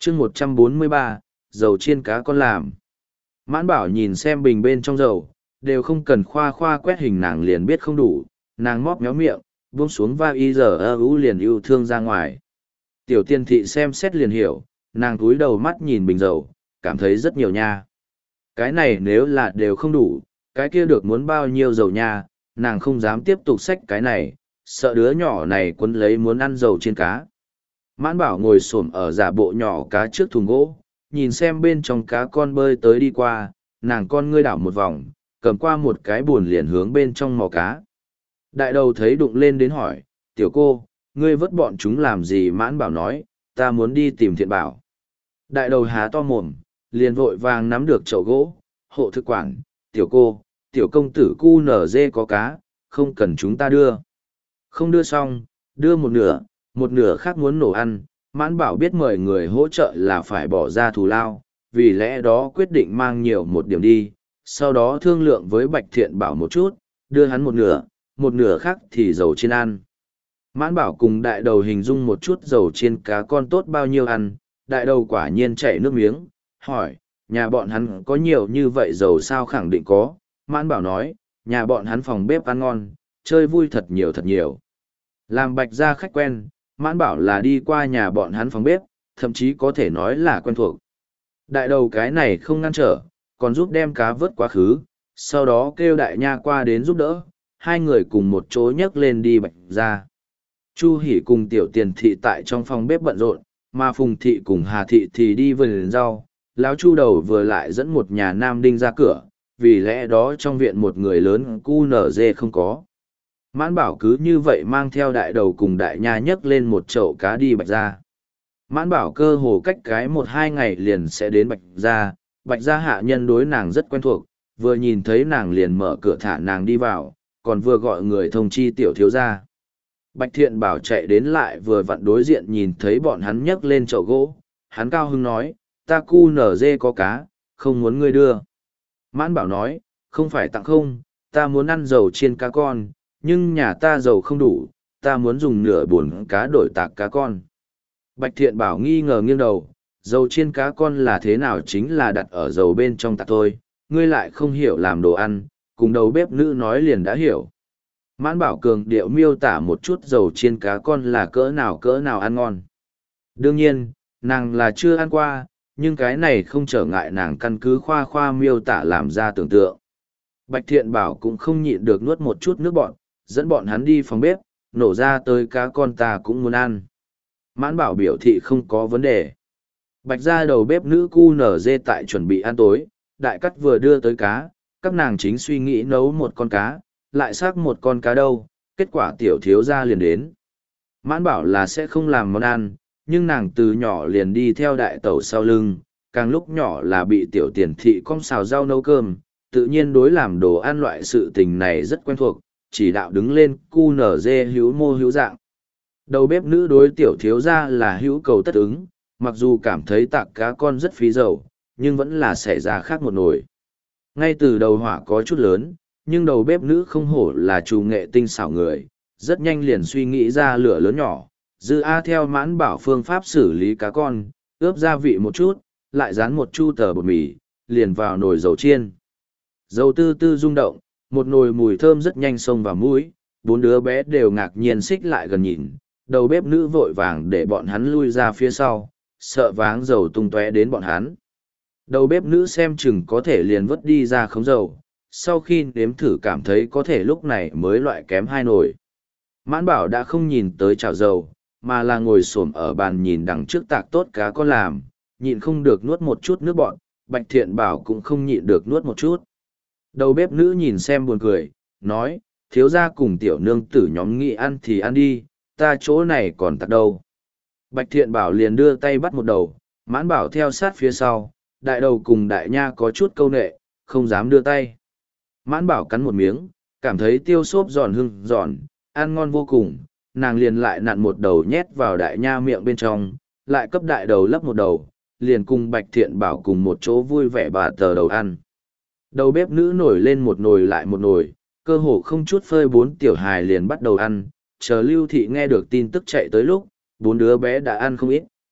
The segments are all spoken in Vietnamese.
chương 143, dầu chiên cá con làm. Mãn Bảo nhìn xem bình bên trong dầu, đều không cần khoa khoa quét hình nàng liền biết không đủ, nàng móc méo miệng, buông xuống va y giờ liền yêu thương ra ngoài. Tiểu Tiên thị xem xét liền hiểu, nàng cúi đầu mắt nhìn bình dầu, cảm thấy rất nhiều nha. Cái này nếu là đều không đủ, cái kia được muốn bao nhiêu dầu nha, nàng không dám tiếp tục xách cái này, sợ đứa nhỏ này quấn lấy muốn ăn dầu chiên cá. Mãn Bảo ngồi xổm ở giả bộ nhỏ cá trước thùng gỗ, nhìn xem bên trong cá con bơi tới đi qua, nàng con ngươi đảo một vòng, cầm qua một cái buồn liền hướng bên trong mò cá. Đại đầu thấy đụng lên đến hỏi, tiểu cô, ngươi vớt bọn chúng làm gì? Mãn Bảo nói, ta muốn đi tìm Thiện Bảo. Đại đầu há to mồm, liền vội vàng nắm được chậu gỗ, hộ thực quản, tiểu cô, tiểu công tử cu nở dê có cá, không cần chúng ta đưa. Không đưa xong, đưa một nửa khác muốn nổ ăn. Mãn Bảo biết mời người hỗ trợ là phải bỏ ra thù lao, vì lẽ đó quyết định mang nhiều một điểm đi, sau đó thương lượng với Bạch Thiện Bảo một chút, đưa hắn một nửa khác thì dầu chiên ăn. Mãn Bảo cùng đại đầu hình dung một chút dầu chiên cá con tốt bao nhiêu ăn, đại đầu quả nhiên chảy nước miếng, hỏi, nhà bọn hắn có nhiều như vậy dầu sao? Khẳng định có. Mãn Bảo nói, nhà bọn hắn phòng bếp ăn ngon, chơi vui thật nhiều thật nhiều. Làm Bạch gia khách quen, Mãn Bảo là đi qua nhà bọn hắn phòng bếp, thậm chí có thể nói là quen thuộc. Đại đầu cái này không ngăn trở, còn giúp đem cá vớt quá khứ, sau đó kêu đại nha qua đến giúp đỡ, hai người cùng một chỗ nhấc lên đi Bạch gia. Chu Hỷ cùng Tiểu Tiền thị tại trong phòng bếp bận rộn, mà Phùng thị cùng Hà thị thì đi vườn rau. Lão Chu đầu vừa lại dẫn một nhà nam đinh ra cửa, vì lẽ đó trong viện một người lớn cu nở dê không có. Mãn Bảo cứ như vậy mang theo đại đầu cùng đại nha nhấc lên một chậu cá đi Bạch gia. Mãn Bảo cơ hồ cách cái 1-2 ngày liền sẽ đến Bạch gia. Bạch gia hạ nhân đối nàng rất quen thuộc, vừa nhìn thấy nàng liền mở cửa thả nàng đi vào, còn vừa gọi người thông chi tiểu thiếu gia. Bạch Thiện Bảo chạy đến lại vừa vặn đối diện nhìn thấy bọn hắn nhấc lên chậu gỗ, hắn cao hứng nói, ta cu nở dê có cá, không muốn ngươi đưa. Mãn Bảo nói, không phải tặng không, ta muốn ăn dầu chiên cá con, nhưng nhà ta dầu không đủ, ta muốn dùng nửa buồn cá đổi tạc cá con. Bạch Thiện Bảo nghi ngờ nghiêng đầu, dầu chiên cá con là thế nào? Chính là đặt ở dầu bên trong tạc thôi, ngươi lại không hiểu làm đồ ăn, cùng đầu bếp nữ nói liền đã hiểu. Mãn Bảo cường điệu miêu tả một chút dầu chiên cá con là cỡ nào ăn ngon. Đương nhiên, nàng là chưa ăn qua, nhưng cái này không trở ngại nàng căn cứ khoa khoa miêu tả làm ra tưởng tượng. Bạch Thiện Bảo cũng không nhịn được nuốt một chút nước bọn, dẫn bọn hắn đi phòng bếp, nổ ra tới cá con ta cũng muốn ăn. Mãn Bảo biểu thị không có vấn đề. Bạch gia đầu bếp nữ cu nở dê tại chuẩn bị ăn tối, đại cắt vừa đưa tới cá, các nàng chính suy nghĩ nấu một con cá, lại xác một con cá đâu, kết quả tiểu thiếu gia liền đến. Mãn Bảo là sẽ không làm món ăn, nhưng nàng từ nhỏ liền đi theo đại tẩu sau lưng, càng lúc nhỏ là bị tiểu Tiền thị cong xào rau nấu cơm, tự nhiên đối làm đồ ăn loại sự tình này rất quen thuộc, chỉ đạo đứng lên cu nở dê hữu mô hữu dạng. Đầu bếp nữ đối tiểu thiếu gia là hữu cầu tất ứng, mặc dù cảm thấy tạc cá con rất phí dầu, nhưng vẫn là xảy ra khác một nồi. Ngay từ đầu hỏa có chút lớn, nhưng đầu bếp nữ không hổ là chủ nghệ tinh xảo người, rất nhanh liền suy nghĩ ra lửa lớn nhỏ, dư A theo Mãn Bảo phương pháp xử lý cá con, ướp gia vị một chút, lại dán một chu tờ bột mì, liền vào nồi dầu chiên. Dầu tư tư rung động, một nồi mùi thơm rất nhanh xông vào mũi, bốn đứa bé đều ngạc nhiên xích lại gần nhìn, đầu bếp nữ vội vàng để bọn hắn lui ra phía sau, sợ váng dầu tung tóe đến bọn hắn. Đầu bếp nữ xem chừng có thể liền vứt đi ra khống dầu, sau khi nếm thử cảm thấy có thể lúc này mới loại kém 2 nồi. Mãn Bảo đã không nhìn tới chảo dầu, mà là ngồi xổm ở bàn nhìn đằng trước tạc tốt cá con làm, nhịn không được nuốt một chút nước bọn, Bạch Thiện Bảo cũng không nhịn được nuốt một chút. Đầu bếp nữ nhìn xem buồn cười, nói, thiếu gia cùng tiểu nương tử nhóm nghị ăn thì ăn đi, ta chỗ này còn tạc đâu. Bạch Thiện Bảo liền đưa tay bắt một đầu, Mãn Bảo theo sát phía sau, đại đầu cùng đại nha có chút câu nệ, không dám đưa tay. Mãn Bảo cắn một miếng, cảm thấy tiêu xốp giòn hương giòn, ăn ngon vô cùng, nàng liền lại nặn một đầu nhét vào đại nha miệng bên trong, lại cấp đại đầu lấp một đầu, liền cùng Bạch Thiện Bảo cùng một chỗ vui vẻ bà tờ đầu ăn. Đầu bếp nữ nổi lên một nồi lại một nồi, cơ hồ không chút phơi 4 tiểu hài liền bắt đầu ăn, chờ Lưu Thị nghe được tin tức chạy tới lúc, 4 đứa bé đã ăn không ít.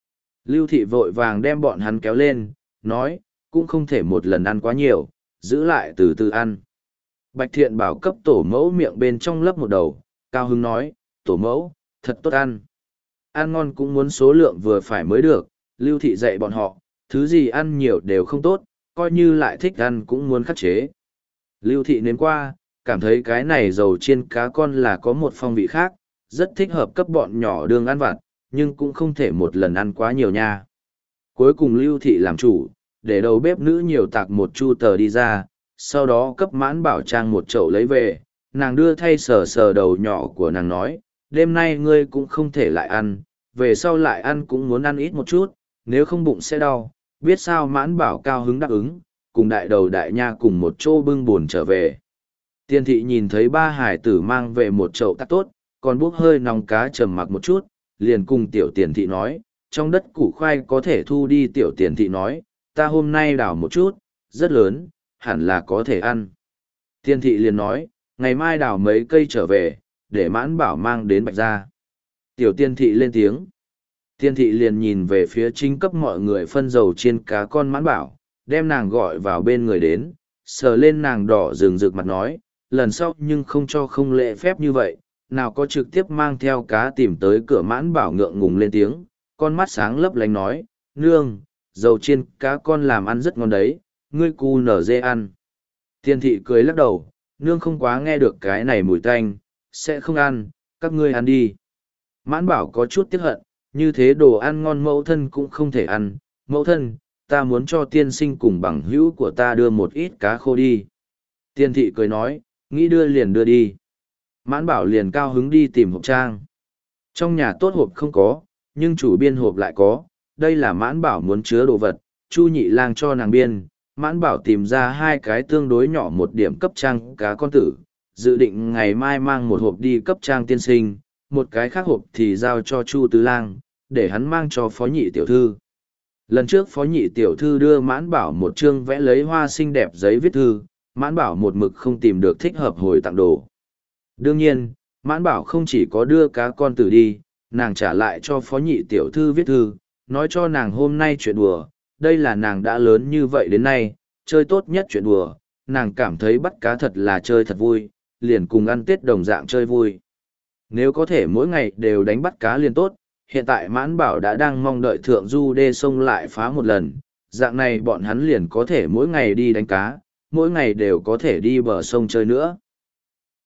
Lưu thị vội vàng đem bọn hắn kéo lên, nói, cũng không thể một lần ăn quá nhiều, giữ lại từ từ ăn. Bạch Thiện Bảo cấp tổ mẫu miệng bên trong lấp một đầu, cao hứng nói, tổ mẫu, thật tốt ăn. Ăn ngon cũng muốn số lượng vừa phải mới được, Lưu thị dạy bọn họ, thứ gì ăn nhiều đều không tốt, coi như lại thích ăn cũng muốn khắc chế. Lưu thị nếm qua, cảm thấy cái này dầu chiên cá con là có một phong vị khác, rất thích hợp cấp bọn nhỏ đương ăn vặt, nhưng cũng không thể một lần ăn quá nhiều nha. Cuối cùng Lưu thị làm chủ, để đầu bếp nữ nhiều tạc một chu tờ đi ra, sau đó cấp Mãn Bảo trang một chậu lấy về, nàng đưa thay sờ sờ đầu nhỏ của nàng nói, đêm nay ngươi cũng không thể lại ăn, về sau lại ăn cũng muốn ăn ít một chút, nếu không bụng sẽ đau, biết sao. Mãn Bảo cao hứng đáp ứng, cùng đại đầu đại nha cùng một chỗ bưng buồn trở về. Tiên thị nhìn thấy ba hải tử mang về một chậu tắc tốt, còn bốc hơi nòng cá trầm mặc một chút, liền cùng tiểu tiền thị nói, trong đất củ khoai có thể thu đi. Tiểu tiền thị nói, ta hôm nay đào một chút, rất lớn, hẳn là có thể ăn. Tiên thị liền nói, ngày mai đào mấy cây trở về, để Mãn Bảo mang đến Bạch gia. Tiểu tiên thị lên tiếng. Tiên thị liền nhìn về phía chính cấp mọi người phân dầu chiên cá con Mãn Bảo, đem nàng gọi vào bên người đến, sờ lên nàng đỏ rừng rực mặt nói, lần sau nhưng không cho không lễ phép như vậy, nào có trực tiếp mang theo cá tìm tới cửa. Mãn Bảo ngượng ngùng lên tiếng, con mắt sáng lấp lánh nói, nương, dầu chiên cá con làm ăn rất ngon đấy, ngươi cu nở dê ăn. Tiên thị cười lắc đầu, nương không quá nghe được cái này mùi tanh, sẽ không ăn, các ngươi ăn đi. Mãn Bảo có chút tiếc hận, như thế đồ ăn ngon mẫu thân cũng không thể ăn, mẫu thân, ta muốn cho tiên sinh cùng bằng hữu của ta đưa một ít cá khô đi. Tiên thị cười nói, nghĩ đưa liền đưa đi. Mãn Bảo liền cao hứng đi tìm hộp trang. Trong nhà tốt hộp không có, nhưng chủ biên hộp lại có, đây là Mãn Bảo muốn chứa đồ vật, Chu Nhị Lang cho nàng biên. Mãn Bảo tìm ra hai cái tương đối nhỏ một điểm cấp trang cá con tử, dự định ngày mai mang một hộp đi cấp trang tiên sinh, một cái khác hộp thì giao cho Chu Tứ Lang, để hắn mang cho Phó Nhị Tiểu Thư. Lần trước Phó Nhị Tiểu Thư đưa Mãn Bảo một chương vẽ lấy hoa xinh đẹp giấy viết thư, Mãn Bảo một mực không tìm được thích hợp hồi tặng đồ. Đương nhiên, Mãn Bảo không chỉ có đưa cá con tử đi, nàng trả lại cho Phó Nhị Tiểu Thư viết thư, nói cho nàng hôm nay chuyện đùa, đây là nàng đã lớn như vậy đến nay, chơi tốt nhất chuyện đùa, nàng cảm thấy bắt cá thật là chơi thật vui, liền cùng ăn Tết đồng dạng chơi vui. Nếu có thể mỗi ngày đều đánh bắt cá liền tốt, hiện tại Mãn Bảo đã đang mong đợi thượng du đê sông lại phá một lần, dạng này bọn hắn liền có thể mỗi ngày đi đánh cá, mỗi ngày đều có thể đi bờ sông chơi nữa.